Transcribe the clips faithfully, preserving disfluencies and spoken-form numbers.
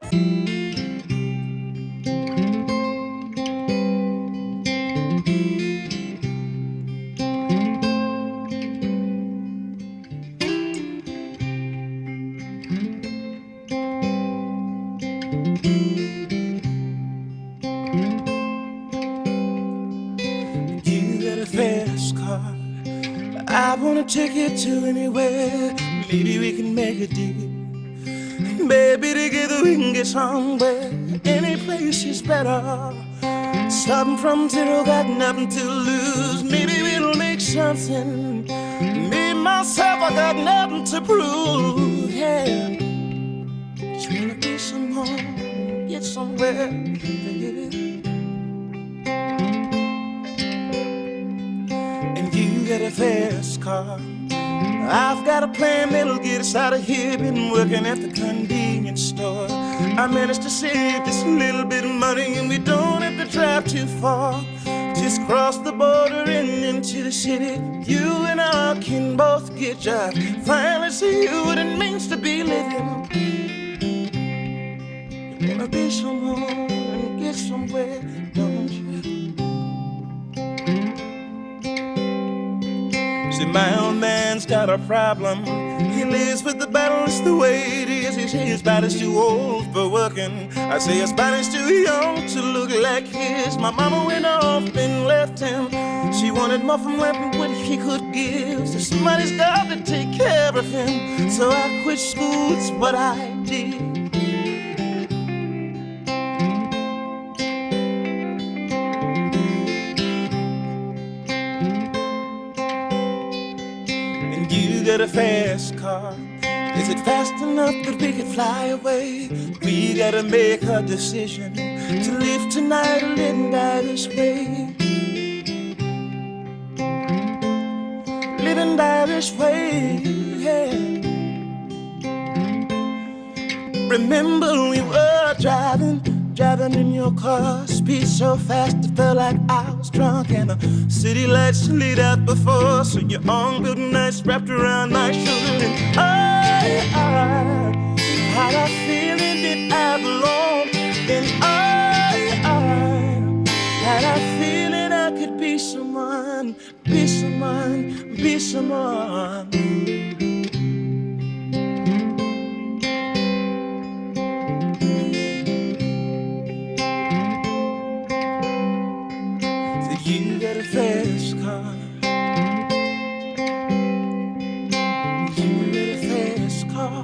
I wanna take you to anywhere. Maybe we can make a deal. Maybe together we can get somewhere. Any place is better. Starting from zero, got nothing to lose. Maybe we'll make something. Me, myself, I got nothing to prove. Yeah, just wanna be someone, get somewhere, baby. And you got a fast car. I've got a plan that'll get us out of here. Been working at the convenience store. I managed to save just a little bit of money, and we don't have to drive too far. Just cross the border and into the city. You and I can both get jobs. Finally see what it means to be living. You wanna be someone and get somewhere, don't you? See, my old man's got a problem. He lives with the battle, it's the way it is. He says his body's too old for working. I say his body's too young to look like his. My mama went off and left him. She wanted more from life than what he could give. So somebody's got to take care of him. So I quit school, it's what I did. Got a fast car. Is it fast enough that we could fly away? We gotta make a decision to live tonight or live and die this way. Live and die this way, yeah. Remember we were driving Driving in your car, speed so fast it felt like I was drunk. And the city lights lit out before, so your arm built nice wrapped around my shoulder. And I, I had a feeling that I belonged. And I, I had a feeling I could be someone, be someone, be someone. You got a fast car. You got a fast car.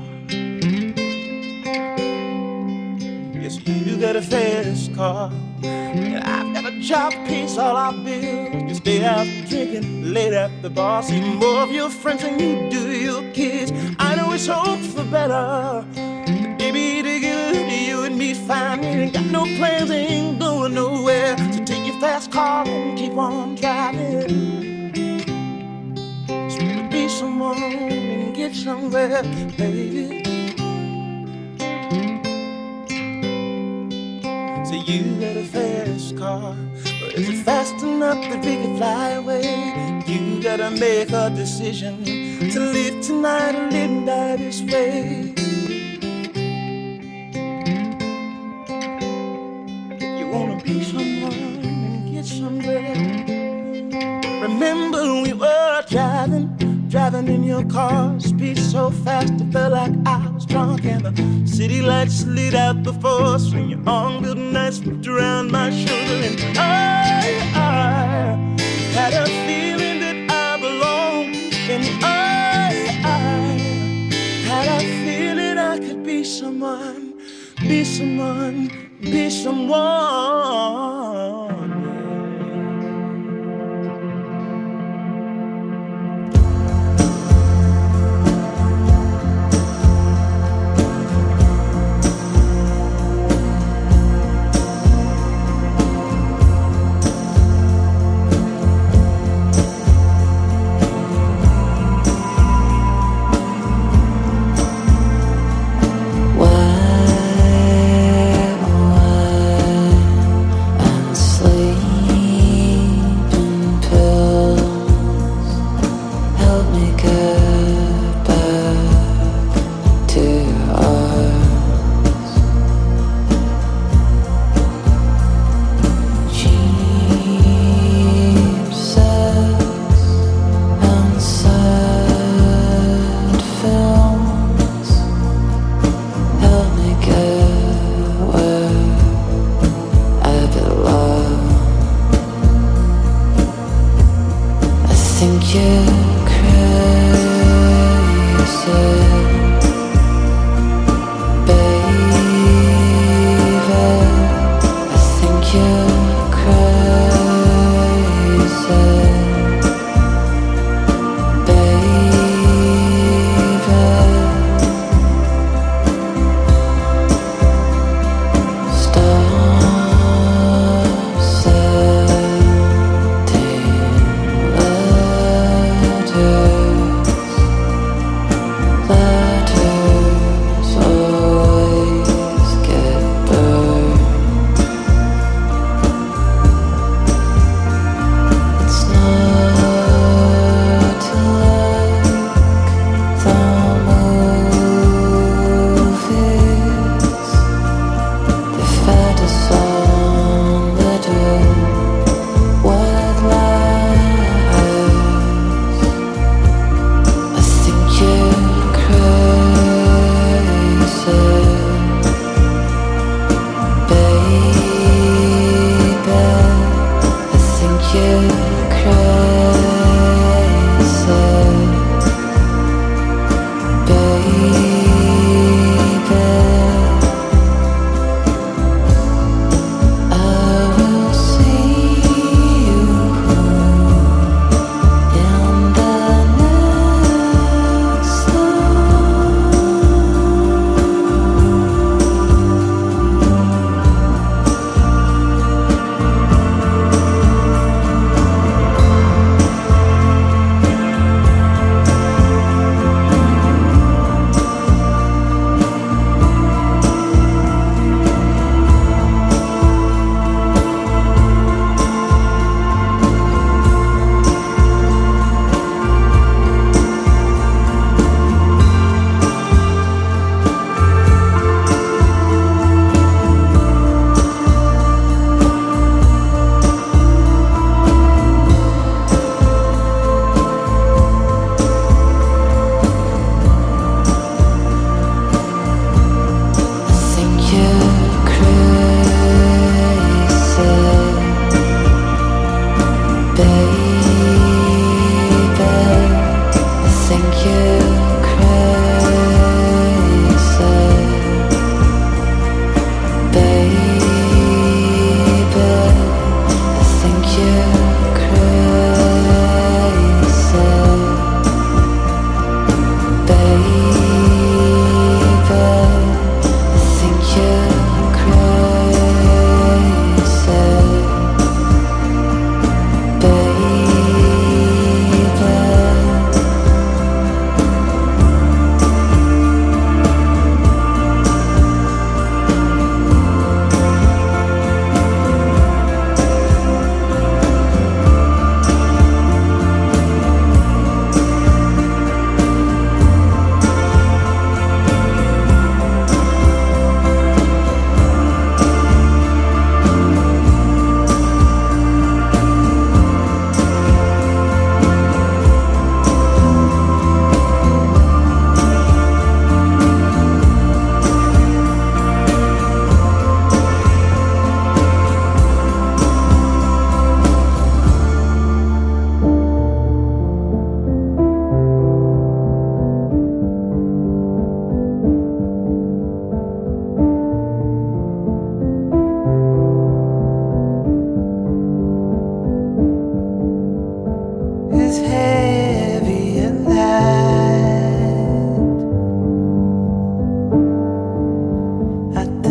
Yes, you got a fast car. And I've got a job, pays all our bills. You stay out drinking late at the bar. See more of your friends than you do your kids. I know it's hope for better. But baby, together you and me fine. We ain't got no plans, ain't going nowhere. So take your fast car and keep on driving. Just wanna be someone and get somewhere, baby. So you got a fast car, but is it fast enough that we can fly away? You gotta make a decision to live tonight or live and die this way. You wanna be someone and get somewhere. Remember we were driving, driving in your car, speed so fast it felt like I was drunk. And the city lights lit out before us, when your arm built nice wrapped around my shoulder. And I, I had a feeling that I belonged. And I, I had a feeling I could be someone, be someone, be someone. Why, why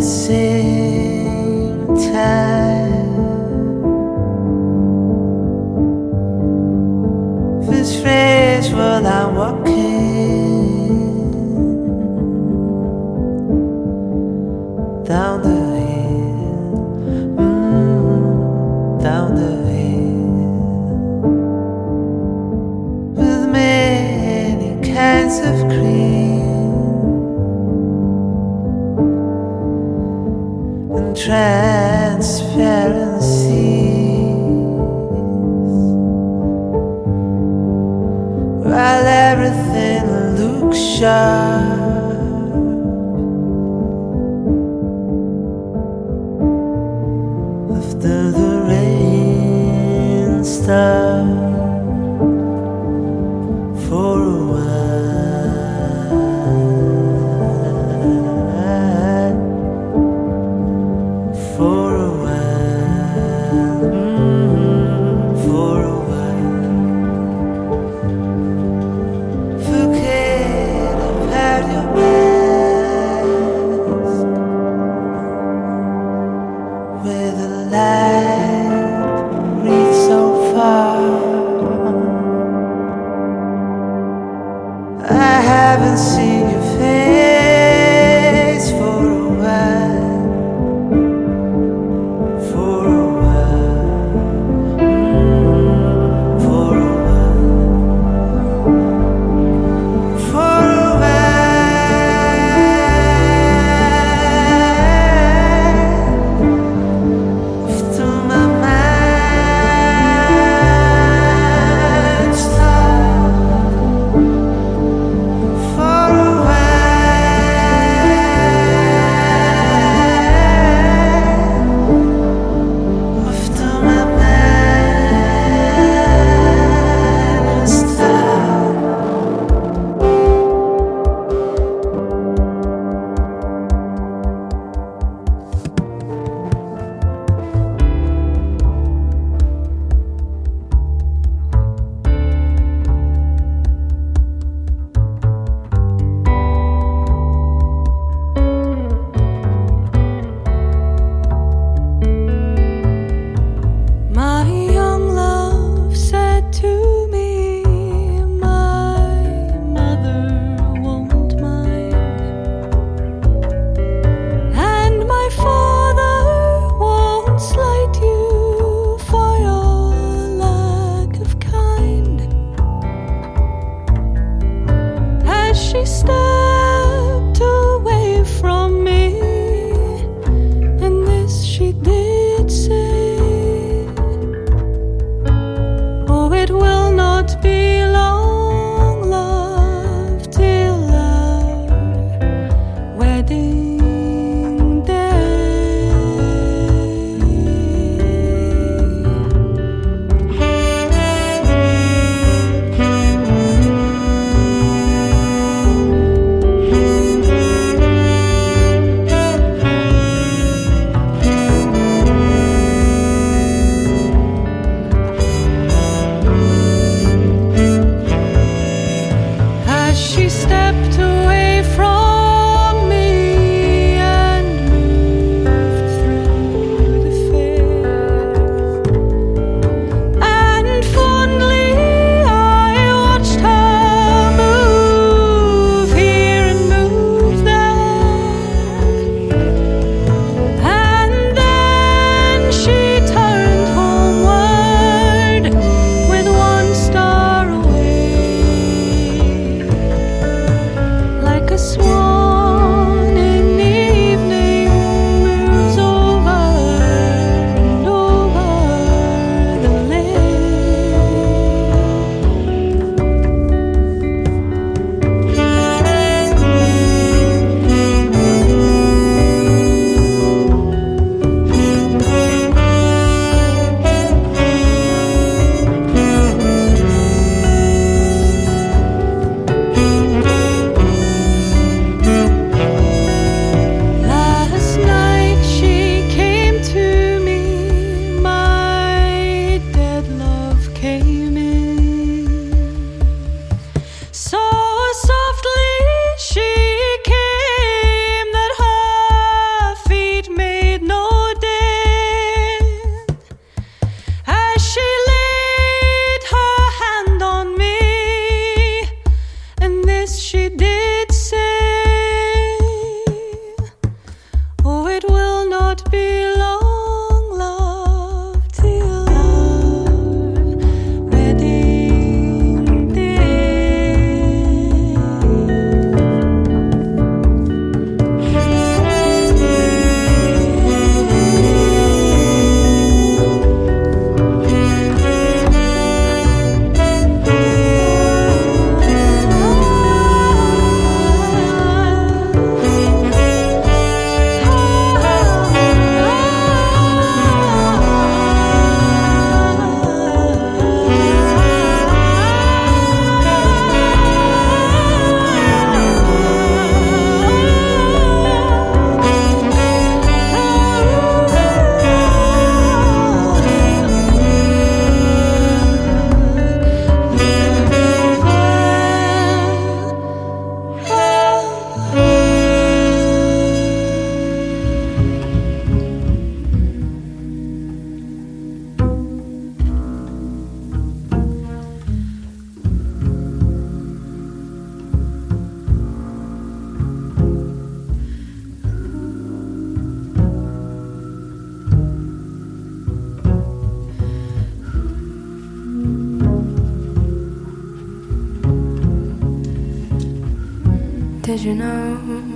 same time. This phrase while I'm walking down the hill, mm, down the hill, with many kinds of green and transparencies, while everything looks sharp. After the rain stops for a while, for a while, mm, for a while, forget about your Did you know?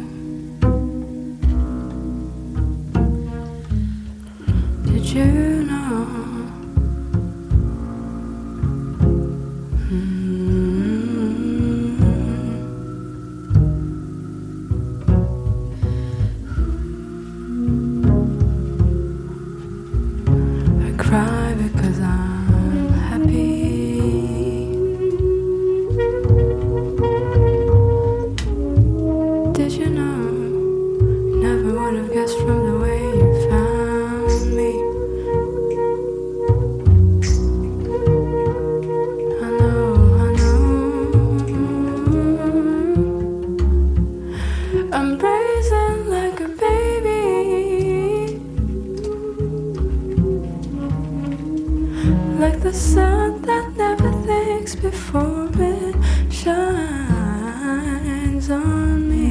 Did you know? Cry because I'm happy. Did you know? Never would have guessed from the way you found me. I know, I know. I'm brazen like a baby. Like the sun that never thinks before it shines on me.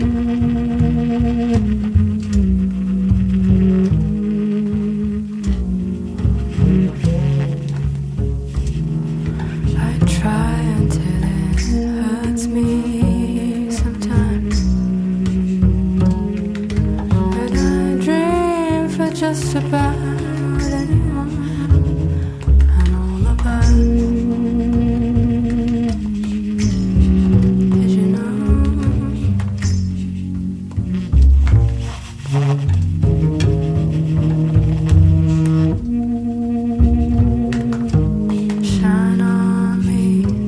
I try until it hurts me sometimes, but I dream for just about anyone. Did you know? Shine on me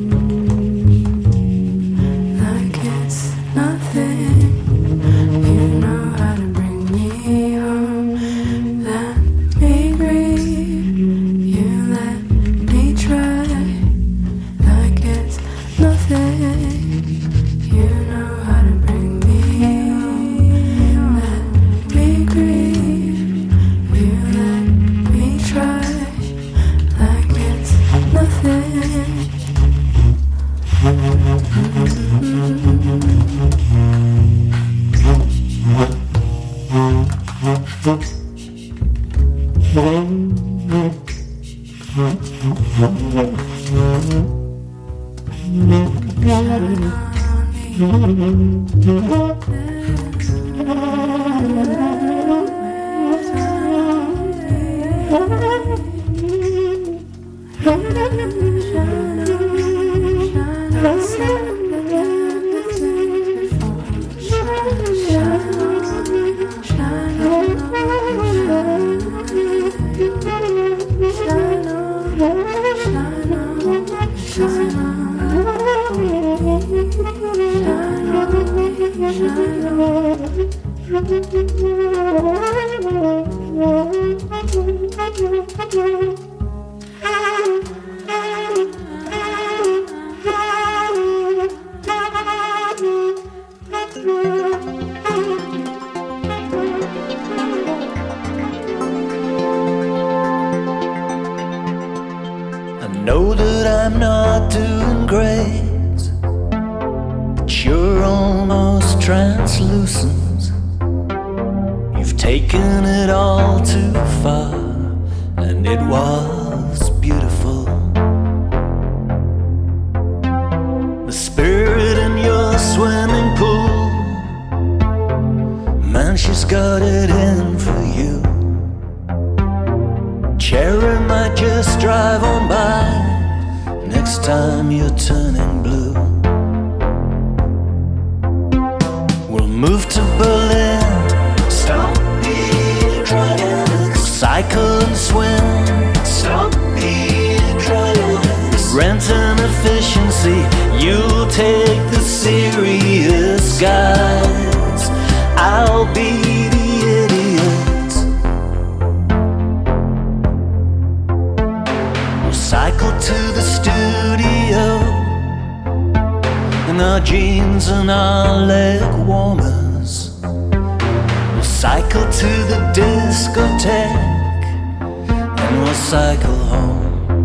like it's nothing. You know how to bring me home. Let me breathe. You let me try like it's nothing. You know how to bring me home. Let me grieve. You let me try like it's nothing. I know that I'm not doing great, but you're almost translucent. You've taken it all too far, and it was beautiful. The spirit in your swimming pool, man, she's got it in for you. Cherry might just drive on by next time you're turning blue. We'll move to Berlin, stop being drunk, cycle and swim, stop being drunk, rent an efficiency, you'll take the serious guys, I'll be the idiot. Cycle to the studio in our jeans and our leg warmers. We'll cycle to the discotheque and we'll cycle home.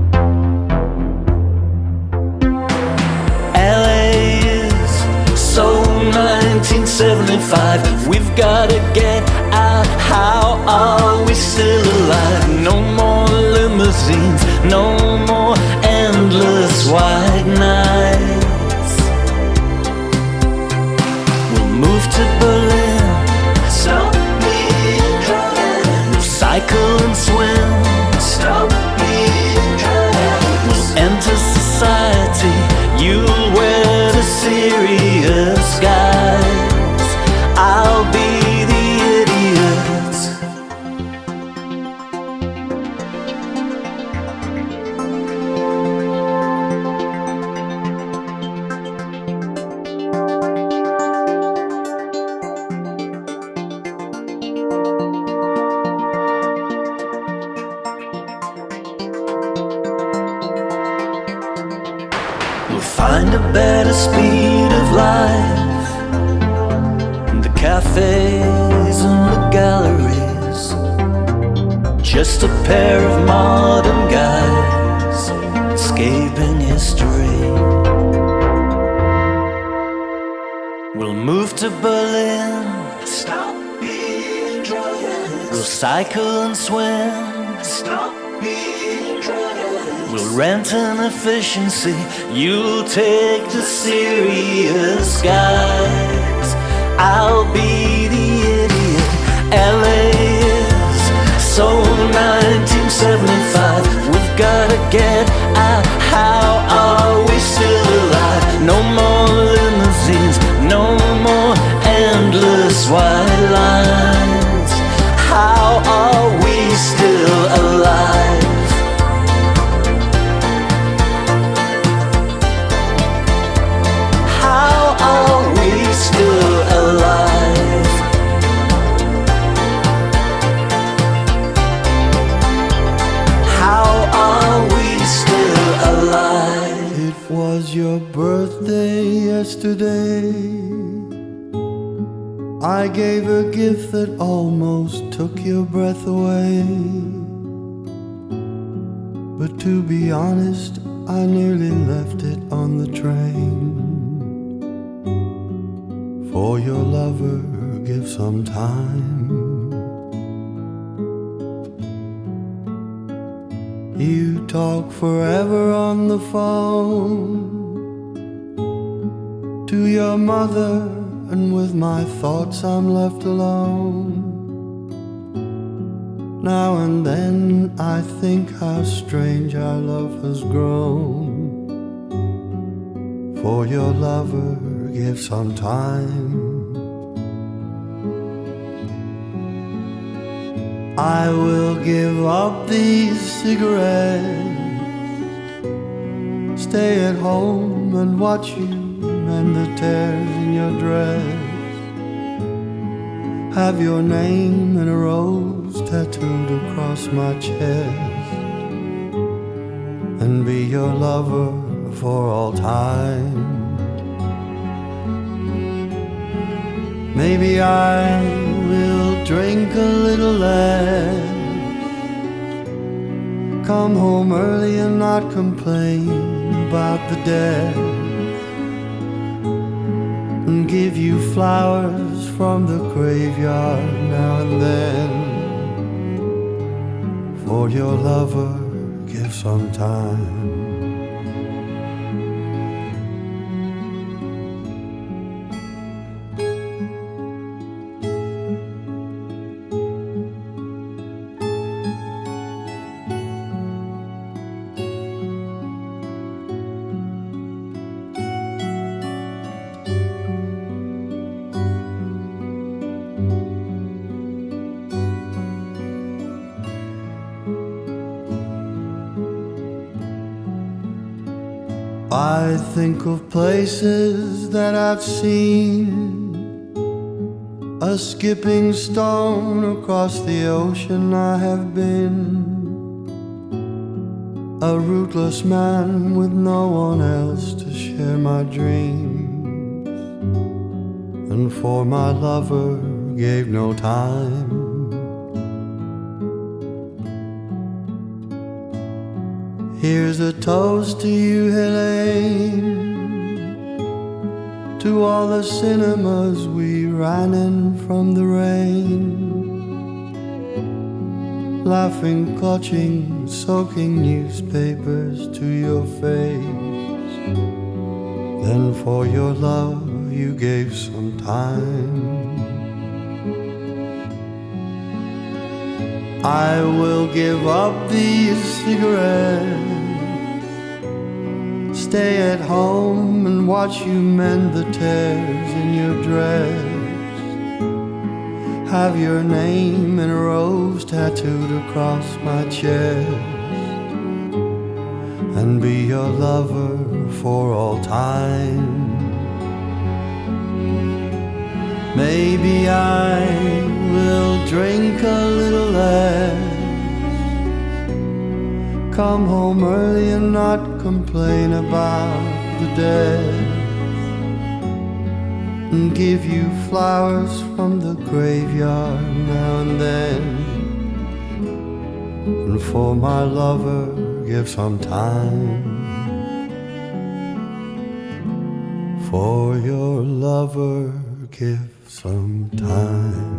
L A is so nineteen seventy-five. We've gotta get out. How are we still alive? No more limousines, no more endless white nights. a better speed of life. The cafes and the galleries, just a pair of modern guys escaping history. We'll move to Berlin, stop being drunk. We'll cycle and swim, stop being drunk. We'll rent an efficiency, you'll take the serious guys. I'll be the idiot. L A is so nineteen seventy-five. We've gotta get out. How are we still alive? No more limousines, no more endless white lines. How are we still alive? How are we still alive? How are we still alive? It was your birthday yesterday. I gave a gift that almost took your breath away. But to be honest, I nearly left it on the train. For your lover, give some time. You talk forever on the phone to your mother, and with my thoughts I'm left alone. Now and then I think how strange our love has grown. For your lover, give some time. I will give up these cigarettes, stay at home and watch you mend the tears in your dress. Have your name in a rose tattooed across my chest, and be your lover for all time. Maybe I will drink a little less, come home early and not complain about the death, and give you flowers from the graveyard now and then. For your lover, give some time. I think of places that I've seen, a skipping stone across the ocean I have been, a rootless man with no one else to share my dreams, and for my lover gave no time. Here's a toast to you, Helene, to all the cinemas we ran in from the rain, laughing, clutching, soaking newspapers to your face. Then for your love you gave some time. I will give up these cigarettes, stay at home and watch you mend the tears in your dress, have your name in a rose tattooed across my chest, and be your lover for all time. Maybe I will drink a little less, come home early and not complain about the dead and give you flowers from the graveyard now and then. And for my lover, give some time. For your lover, give some time.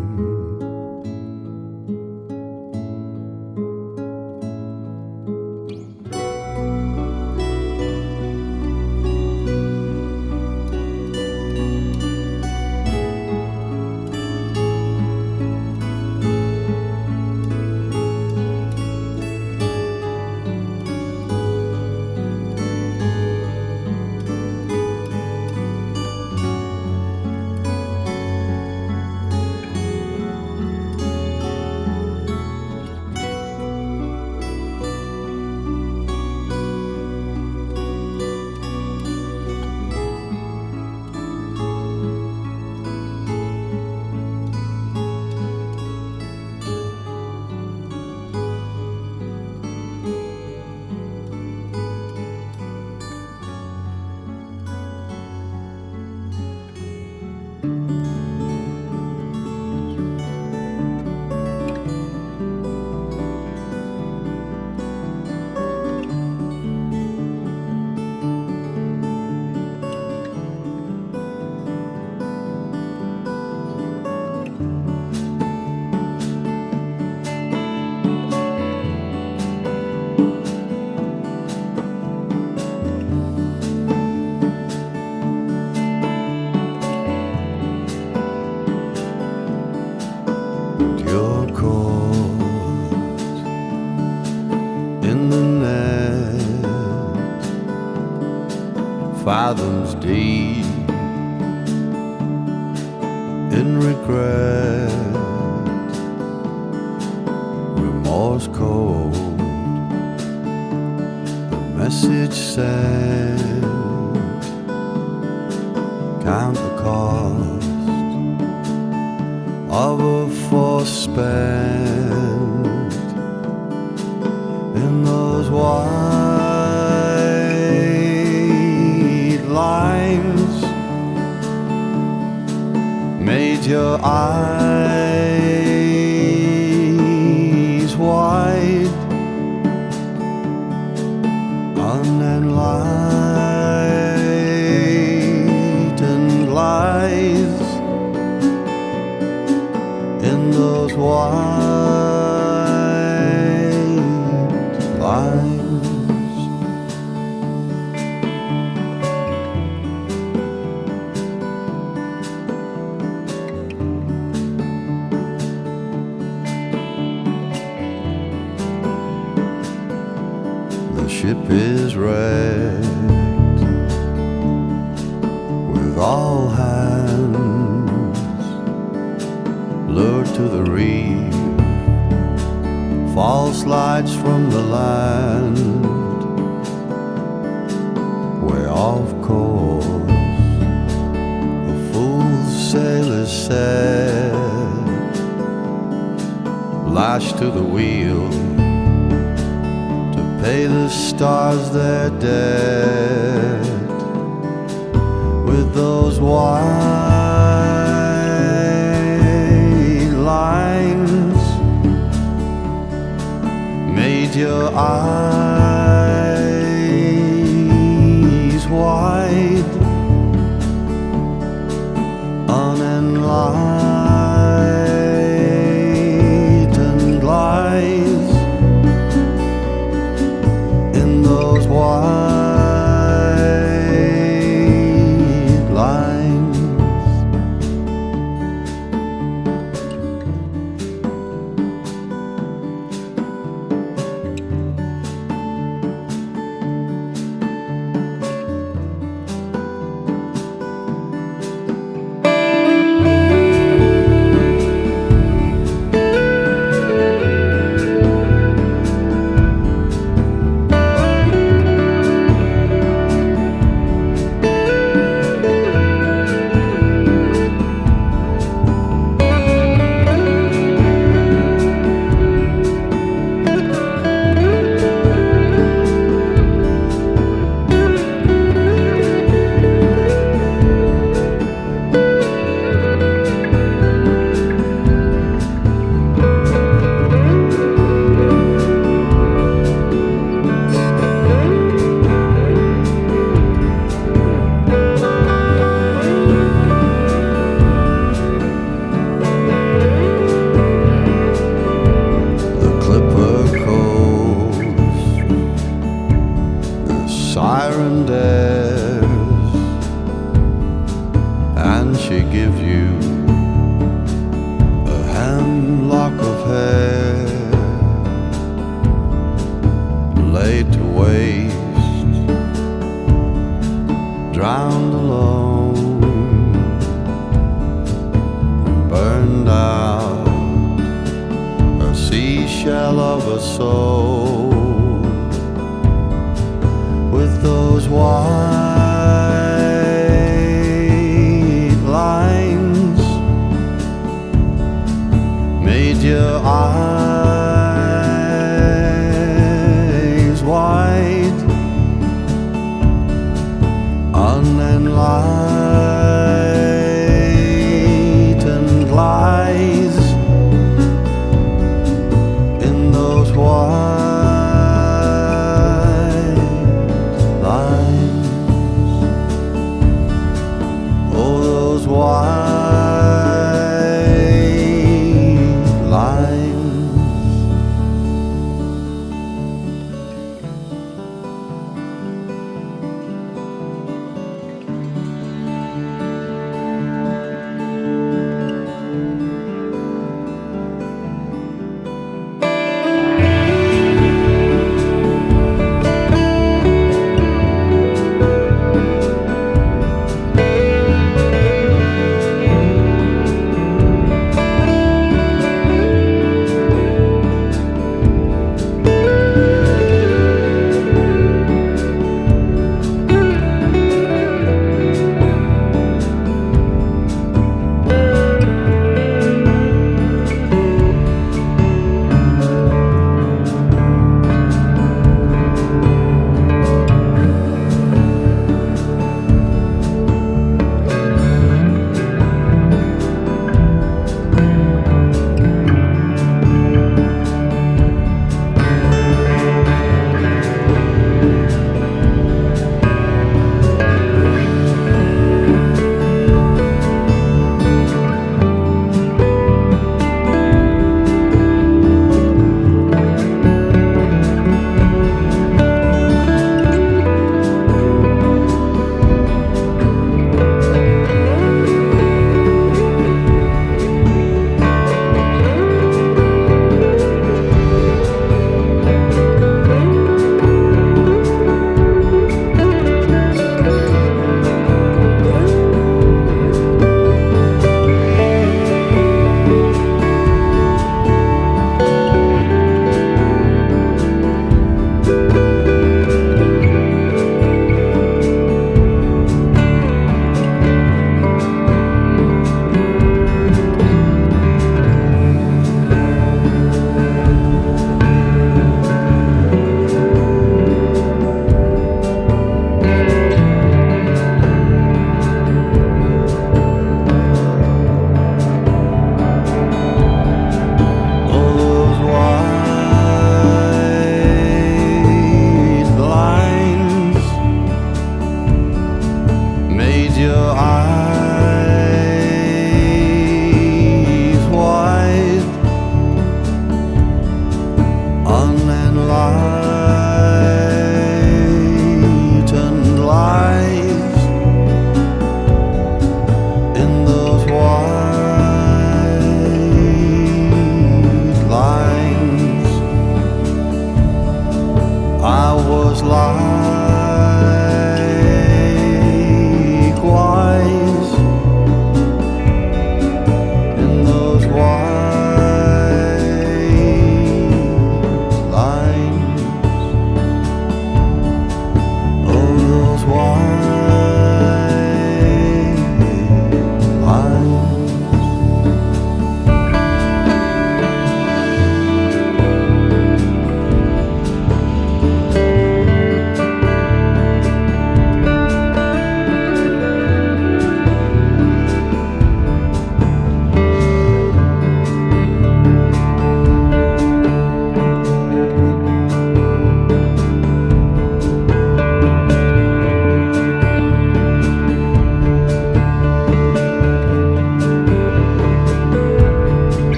Fathoms deep in regret, remorse cold, the message sent, count the cost of a force spent in those white lines, made your eyes wide, unenlightened lies in those white lines. The ship is wrecked with all hands lured to the reef, false lights from the land, where of course the fool's sail is set, lashed to the wheel, pay the stars their debt with those white lines, made your eyes wide, unenlightened lies in those white lines. shell of a soul with those white lines made your eyes wide, unenlightened lies in those white lines. Oh, those white lines.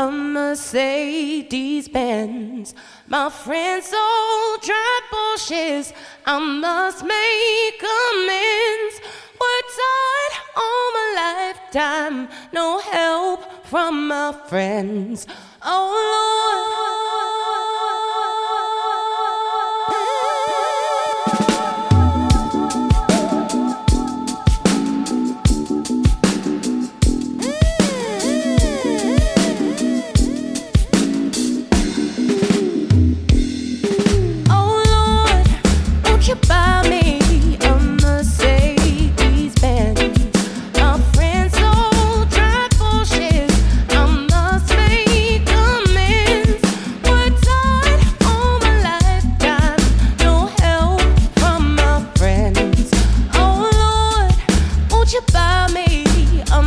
a Mercedes Benz. My friends all drive Porsches. I must make amends. Worked hard all my lifetime, no help from my friends. Oh Lord. Buy me a Mercedes Benz. My friends all drive Porsches. I must make amends. Worked hard all my lifetime, no help from my friends. Oh Lord, won't you buy me a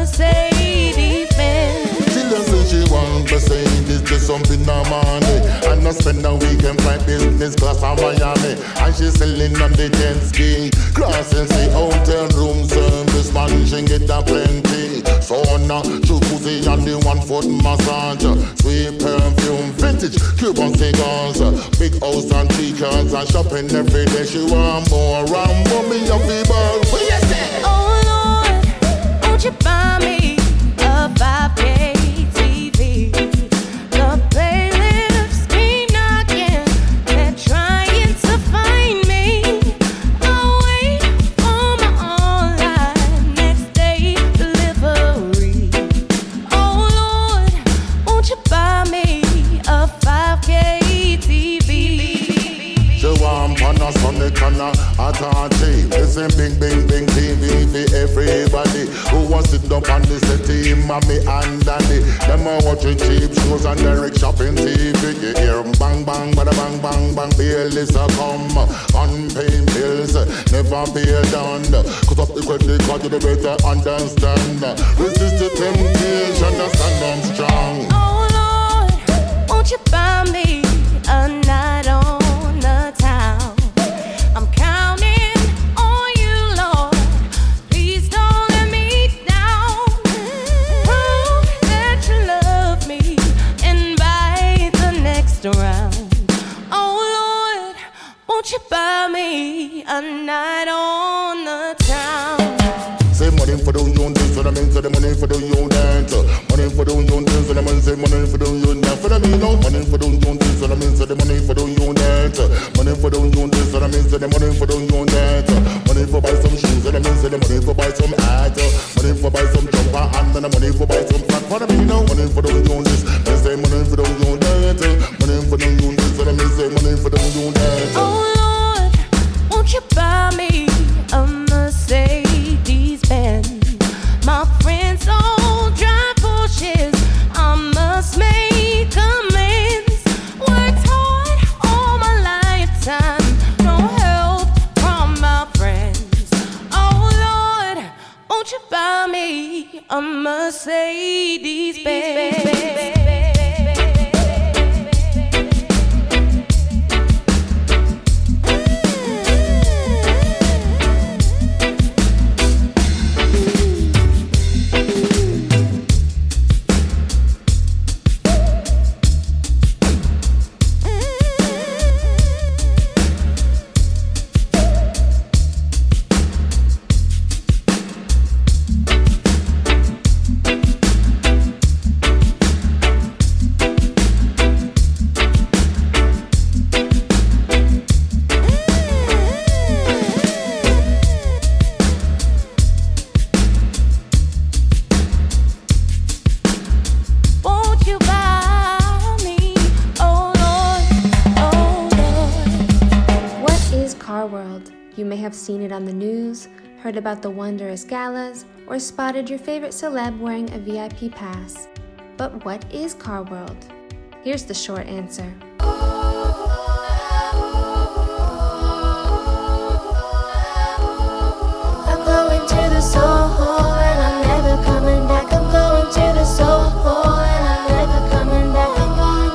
Mercedes Benz? She just say she want Mercedes, just something no money. And I spend a weekend flight business class on Miami. And she's selling on the jet ski. Class and say hotel room service, man, she get a plenty. Sauna, jacuzzi and the one foot massage. Sweet perfume, vintage Cuban cigars. Big house and three cars and shopping every day. She want more and more me a fever. What you say? Oh Lord, won't you buy me a five K T V? The bailiffs keep knocking, they're trying to find me. I'll wait for my online next day delivery. Oh Lord, won't you buy me a five K T V? She want Panasonic and a Hitachi. Listen, bing, bing, bing, T V for everybody who wants to sit up on the city, mommy and daddy. Them are watching cheap shows and direct shopping T V. You hear 'em bang, bang, bada bang, bang, bang. Bill is a come, unpaid bills, never pay down. Cut up the credit card, you better understand. Resist the temptation, stand on strong. Oh Lord, won't you buy me a night on the town? I'm counting on you, Lord. Please don't let me down. Prove that you love me. Invite the next round. Oh Lord, won't you buy me a night on the town? Say money for the union, this what I mean. Say the money for the union, money for the union, this what I mean. Say money for the union, for the million. Money for the union, this what I mean. Say the money for the union, money for the union, this what I mean. Say the money for the union, money for buy some shoes, and I mean. Say the money for buy some hat, money for buy some jumper, and then the money for buy some flat. For the million, money for the union, this. They say money for the union, money for the union, this what I mean. Say money for the union. Oh Lord, won't you buy me a Mercedes Benz? My friends all drive Porsches. I must make amends. Worked hard all my lifetime, no help from my friends. Oh Lord, won't you buy me a Mercedes Benz? You may have seen it on the news, heard about the wondrous galas, or spotted your favorite celeb wearing a V I P pass. But what is Car World? Here's the short answer. I'm going to the Soho and I'm never coming back. I'm going to the Soho and I'm never coming back. I'm going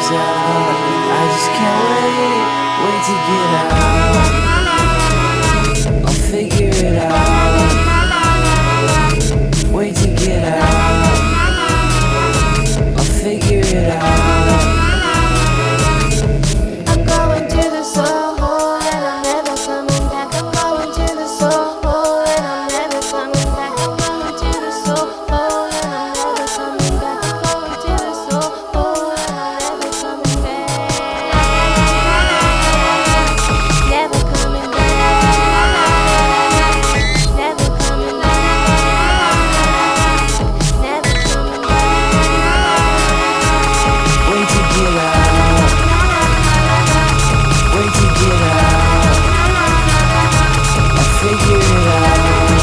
comes out. I just can't wait, wait to get out. I'll figure it out. Wait to get out. I'll figure it out. I'm going to the Soho and I'm never coming back. I'm going to the Soho and I'm never coming back. I'm going to the Soho and I'm never coming back. I'm going to the Soho and I'm never coming back. Never coming back. Never coming back. Never coming back. Wait to get out. Wait to get out. I'll figure it out.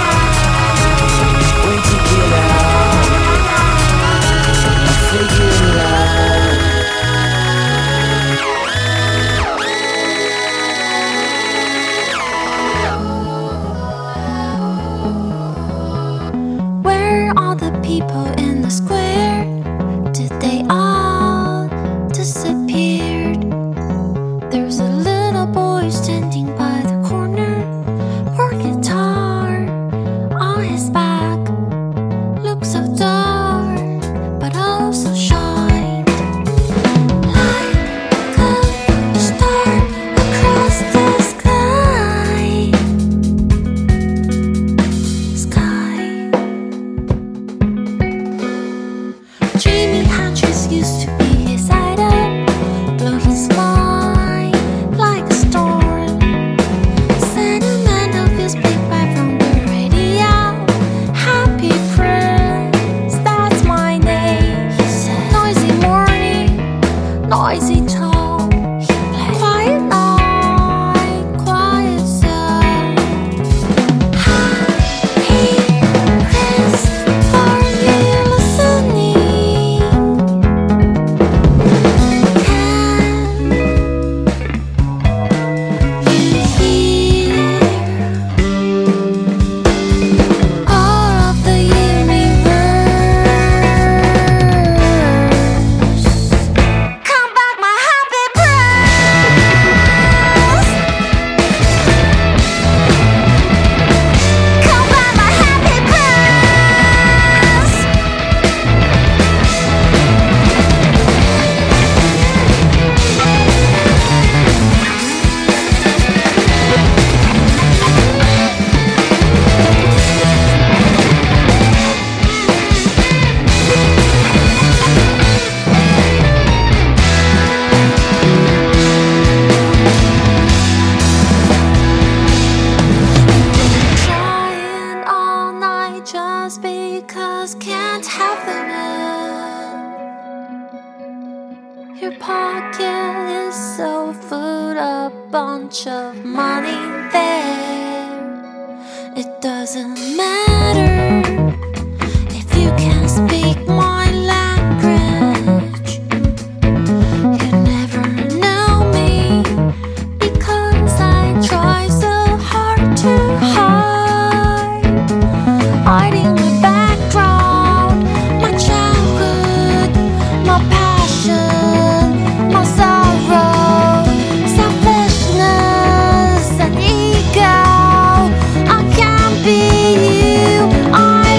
Wait to get out. I'll figure it out. Where are the people in the square? Did they all disappear? There's a little boy standing by the corner, poor guitar on his back. Looks so dark, but also shine like a star across the sky. Sky. Jimi Hendrix used to be his idol, blow his mind like a storm. Sentimental feels played back from the radio. Happy Prince, that's my name. He said, noisy morning, noisy tone. He played quiet night, quiet sound. Happy Prince, are you listening? Can you hear all of the universe? Come back, my happy prince. Come back, my happy prince. Trying all night just because can't have the man. Your pocket is so full of bunch of money there. It doesn't matter if you can't speak my language. You never know me because I try so hard to hide. Hiding my background, my childhood, my passion, my sorrow, selfishness and ego. I can't be you, I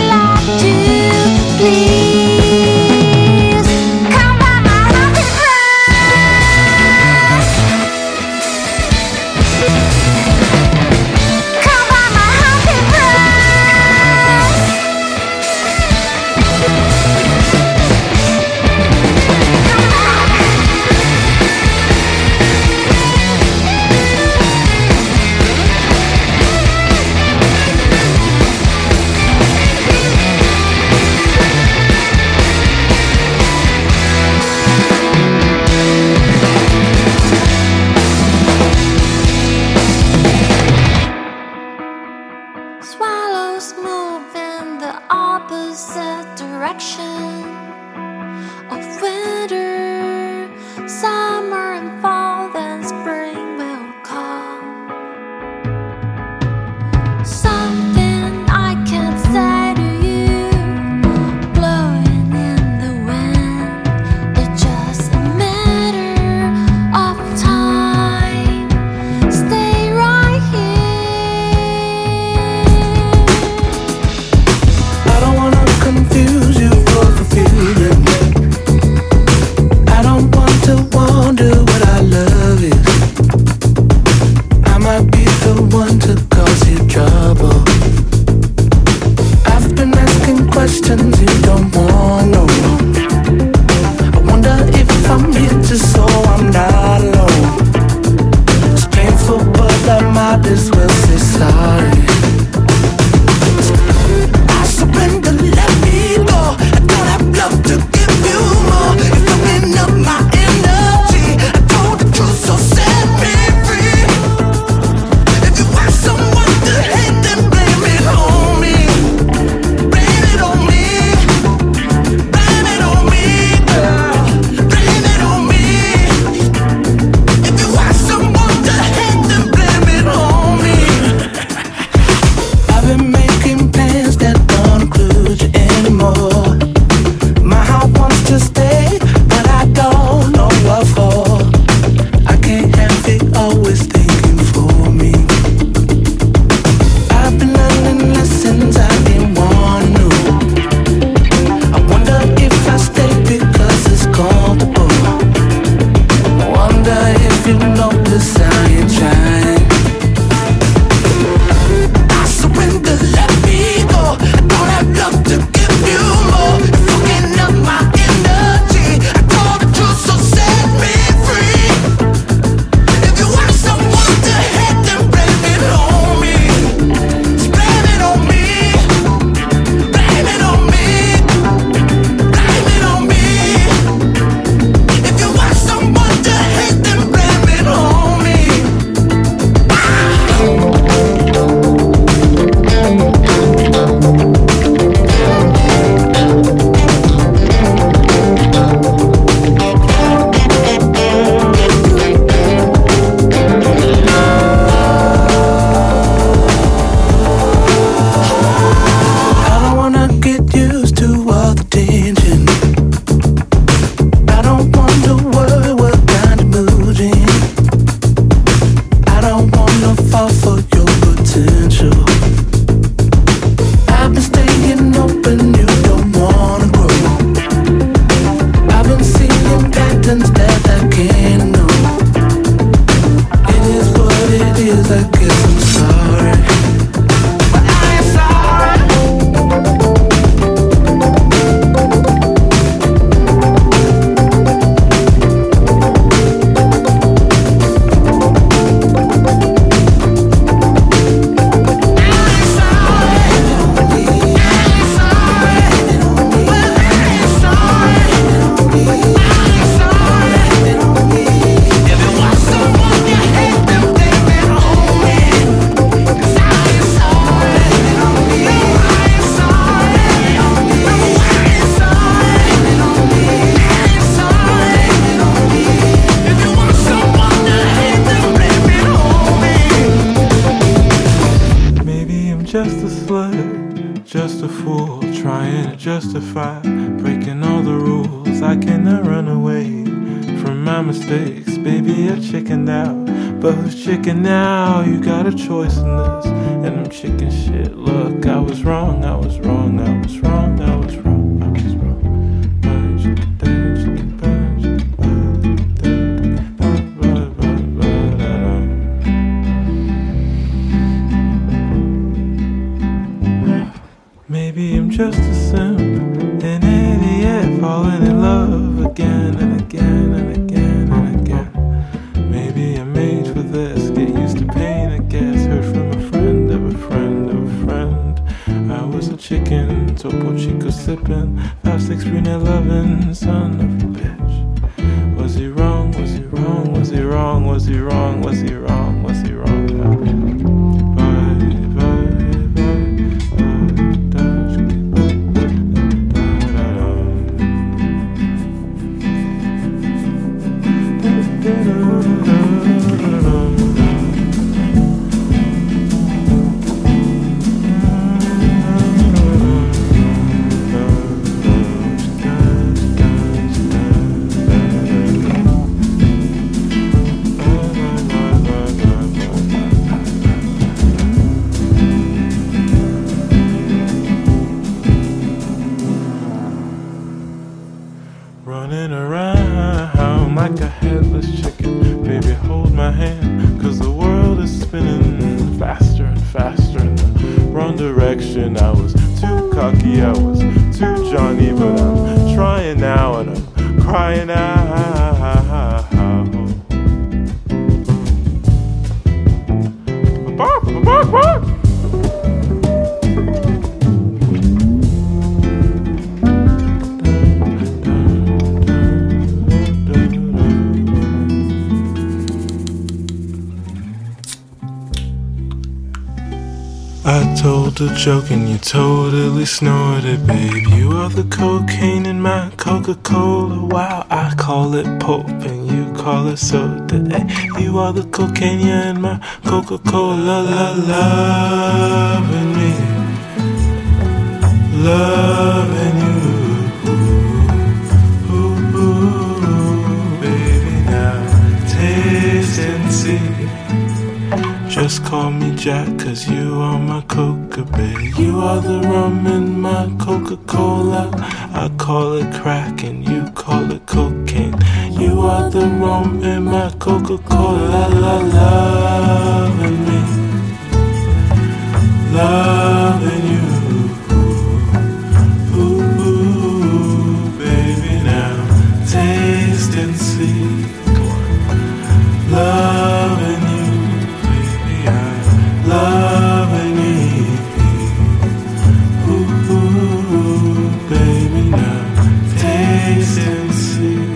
the one to cause you trouble. I've been asking questions you don't want no more. I wonder if I'm here just so I'm not alone. It's painful but I might as well say sorry. I surrender, let me go. I don't have love to give you more. You're fucking up my energy. I told the truth, so set me free. If you want someone to hate, then blame it on me. Blame it on me. Blame it on me, girl. Blame it on me. If you want someone to hate, then blame it on me. I've been making plans that don't include you anymore. My heart wants to stay, but I don't know what for. I can't have it always thinking for me. I've been learning lessons I didn't want to know. I wonder if I stay because it's comfortable. I wonder if you notice I ain't trying. I surrender, let me go. I don't have love to give you more. You're fucking up my energy. I told the truth, so set me free. If you want someone to hate, then blame it on me. Just blame it on me. Blame it on me. Blame it on me. If you want someone to hate, then blame it on me. I don't wanna get used to all the tension. I don't wonder what, what kind of mood you're in. I don't wanna fall for your potential. I've been staying open, you don't wanna grow. I've been seeing patterns that I can't know. It is what it is, I guess I'm sorry. But I am sorry. Maybe I'm just a slut, just a fool, trying to justify breaking all the rules. I cannot run away from my mistakes. Baby, I chickened out, but who's chicken now? You got a choice in this, and I'm chicken shit. Look, I was wrong, I was wrong, I was wrong, I was wrong, I was wrong. Maybe I'm just a simp, an idiot, falling in love again and again and again and again. Maybe I'm made for this, get used to pain, I guess. Heard from a friend of a friend of a friend. I was a chicken, Topo Chico sipping, five, six, three, nine, eleven, son of a bitch. Was he wrong, was he wrong, was he wrong, was he wrong, was he wrong, was he wrong? Bye. attention. I was too cocky, I was too Johnny, but I'm trying now and I'm crying out. Bark, bark, bark. I told a joke and you totally snorted, babe. You are the cocaine in my Coca-Cola. Wow, I call it pulp and you call it soda. Hey, you are the cocaine in my Coca-Cola. La, loving me, loving you. Ooh, ooh, baby, now taste and see. Just call me Jack, cause you are my Coca, babe. You are the rum in my Coca-Cola. I call it crack and you call it cocaine. You are the rum in my Coca-Cola. La, loving me, loving you. Ooh, ooh, baby, now taste and see. Loving you. Loving me, ooh, ooh, baby, now taste and see.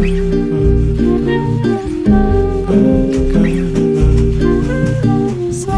So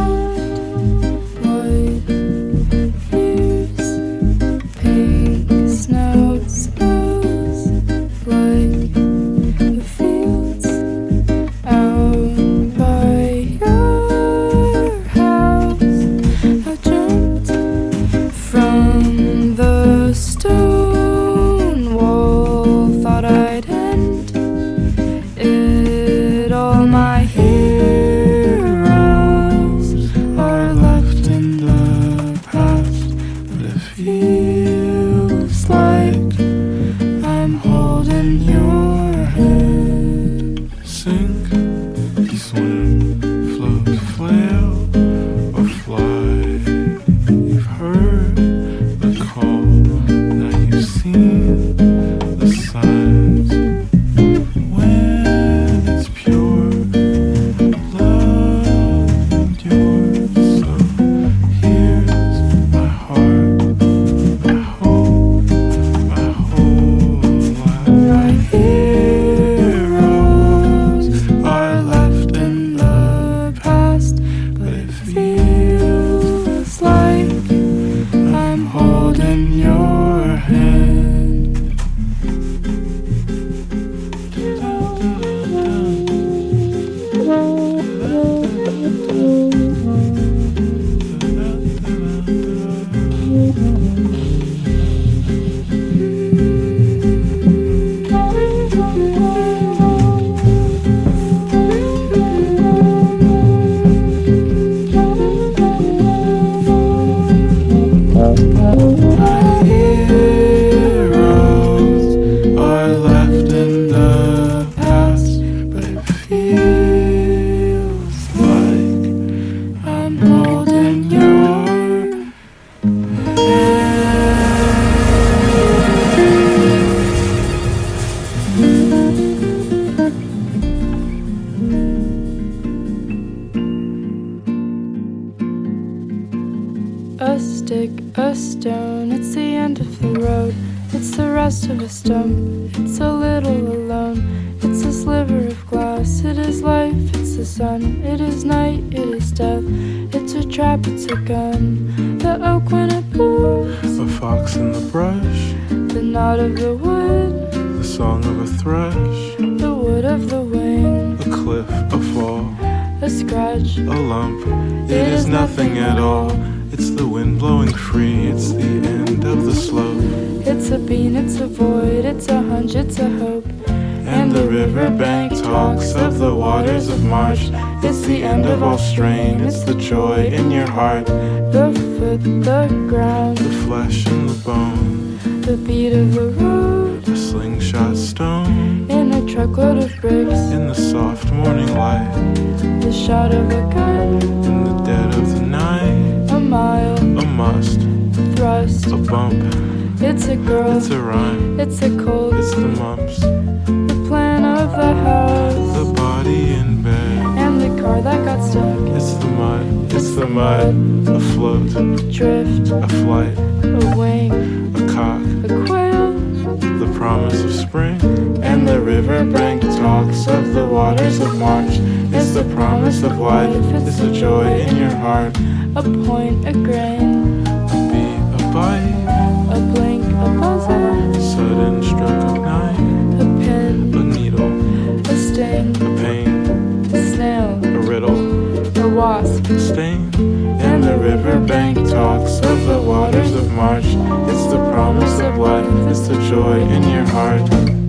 a stick, a stone. It's the end of the road. It's the rest of a stump. It's a little alone. It's a sliver of glass. It is life, it's the sun. It is night, it is death. It's a trap, it's a gun. The oak when it blows. A fox in the brush. The knot of the wood. The song of a thrush. The wood of the wing. A cliff, a fall. A scratch, a lump. It, it is nothing, nothing at all. It's the wind blowing free. It's the end of the slope. It's a bean, it's a void. It's a hunch, it's a hope. And the riverbank talks of the waters of March. It's the end of all strain. It's the joy in your heart. The foot, the ground. The flesh and the bone. The beat of the road. A slingshot stone. In a truckload of bricks. In the soft morning light. The shot of a gun. In the dead of the night. A mile. A must. A thrust. A bump. It's a girl. It's a rhyme. It's a cold. It's the mumps. The plan of the house. The body in bed. And the car that got stuck. It's the mud. It's the mud. A float. Drift. A flight. A wing. A cock. A quail. The promise of spring. And the riverbank talks of the waters of March. It's the promise of life. It's the joy in your heart. A point, a grain. A beat, a bite. A blink, a buzzer. Sudden stroke of night. A pin. A needle. A sting. A pain. A snail. A riddle. A wasp. A stain. And the riverbank talks of the waters of March. It's the promise of life. It's the joy in your heart.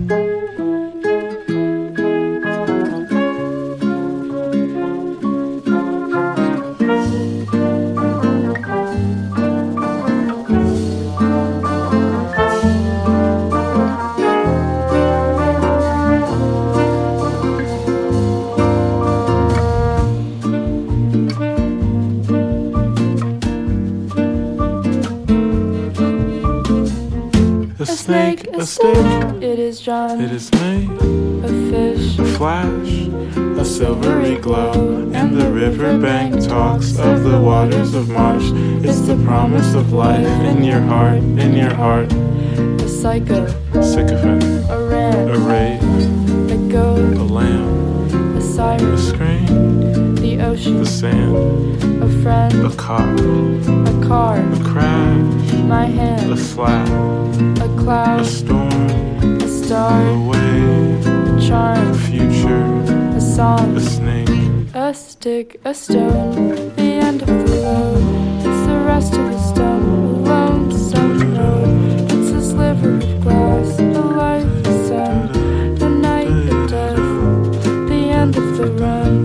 A stick, it is John. It is me, a fish, a flash, a silvery glow. And the riverbank talks of the waters of March. It's the promise of life in your heart, in your heart. A psycho, sycophant, a ram, a rave, a goat, a lamb, a siren, a scream, the ocean, the sand, a friend, a cock, a car, a crash, my hand, a slap, a cloud, a storm, a star, a wave, a charm, a future, a song, a snake, a stick, a stone, the end of the load. It's the rest of a stump, a lonesome road. It's a sliver of glass, the light, the sun, the night, the death, the end of the run.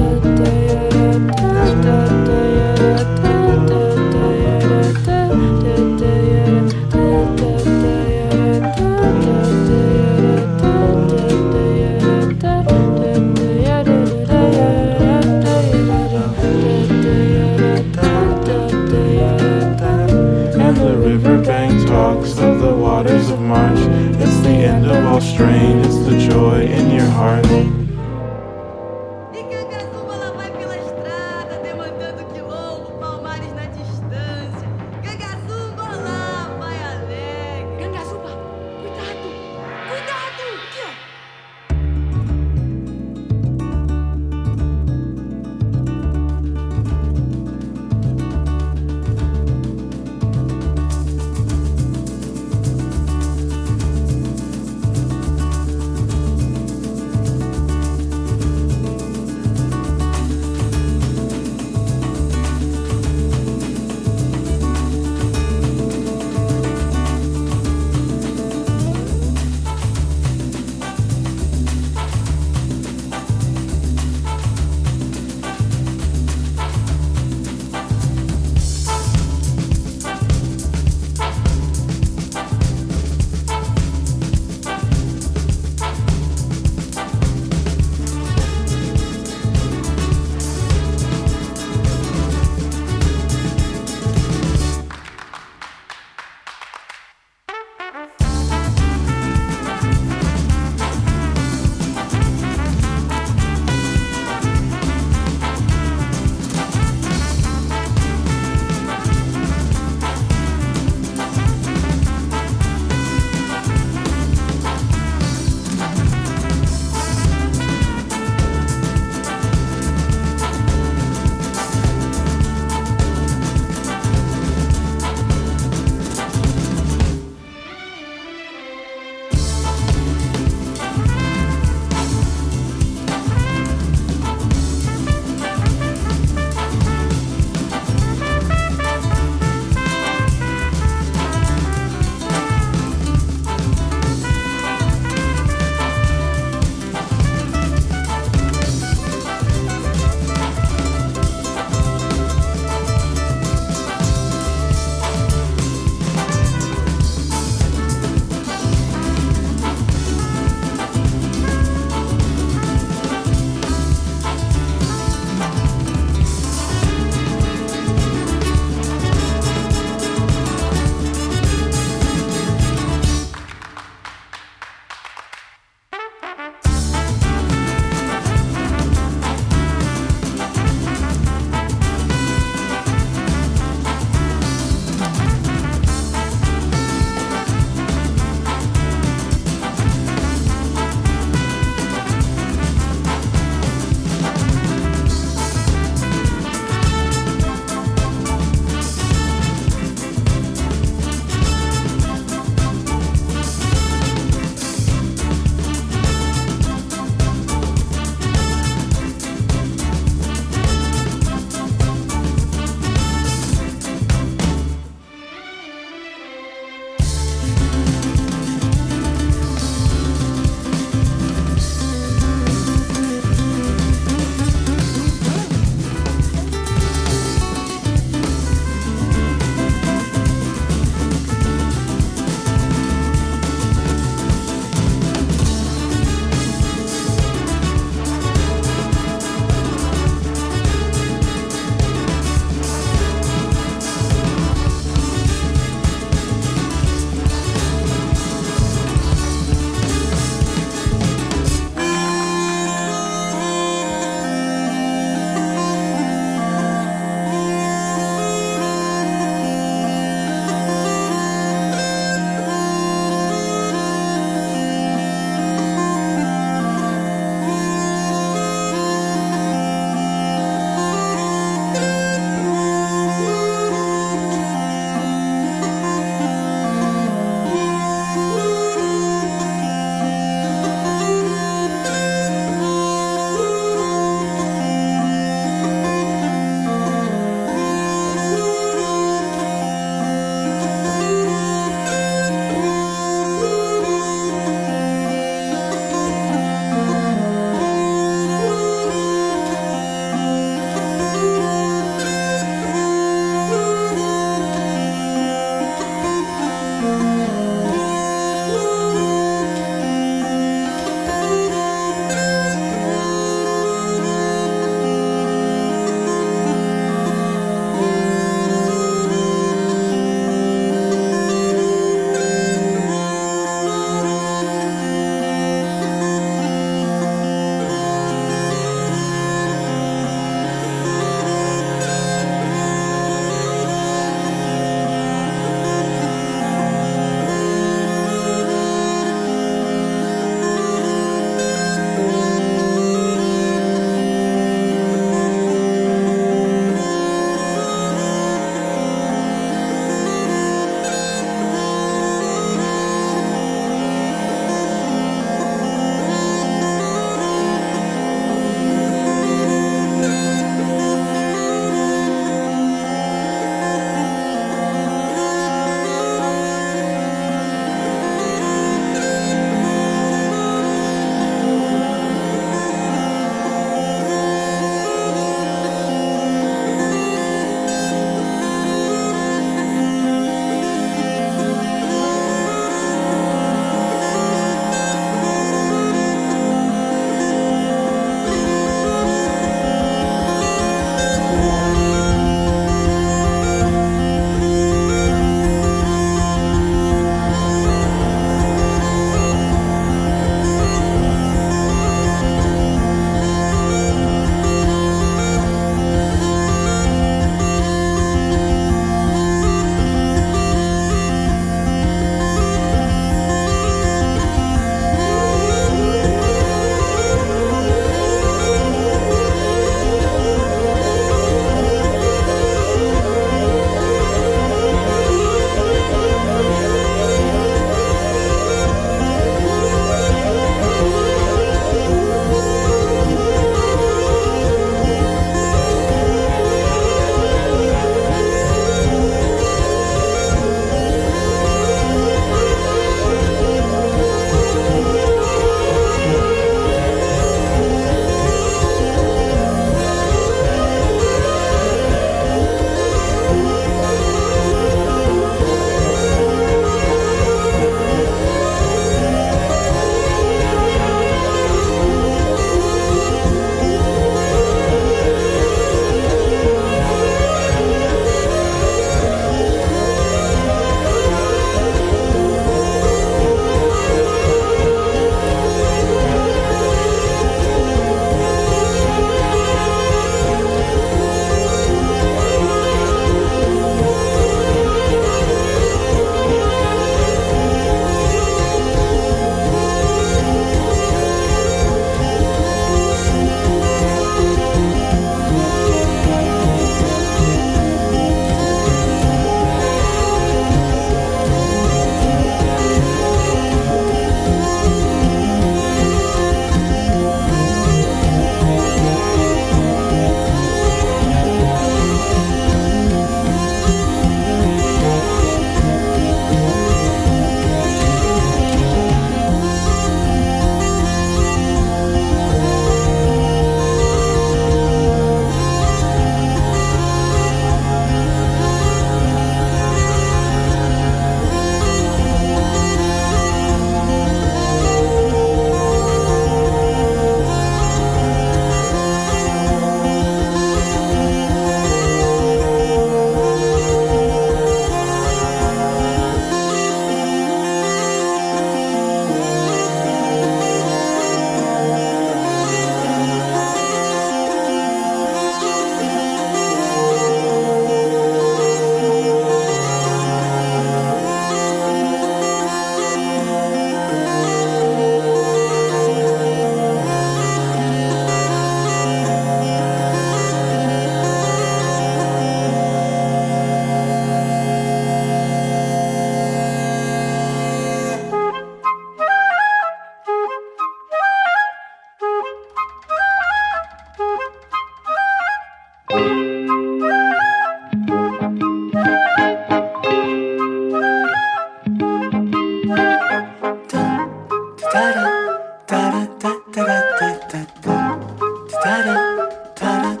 ta